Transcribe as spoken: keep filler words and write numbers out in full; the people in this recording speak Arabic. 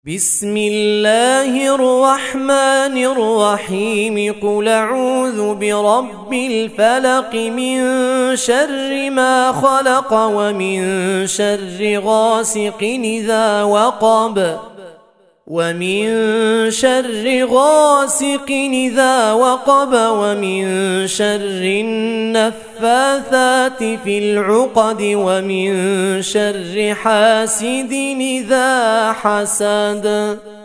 بسم الله الرحمن الرحيم قل أعوذ برب الفلق من شر ما خلق ومن شر غاسق إذا وقب ومن شر غاسق إذا وقب ومن شر النفاثات في العقد ومن شر حاسد إذا حسد.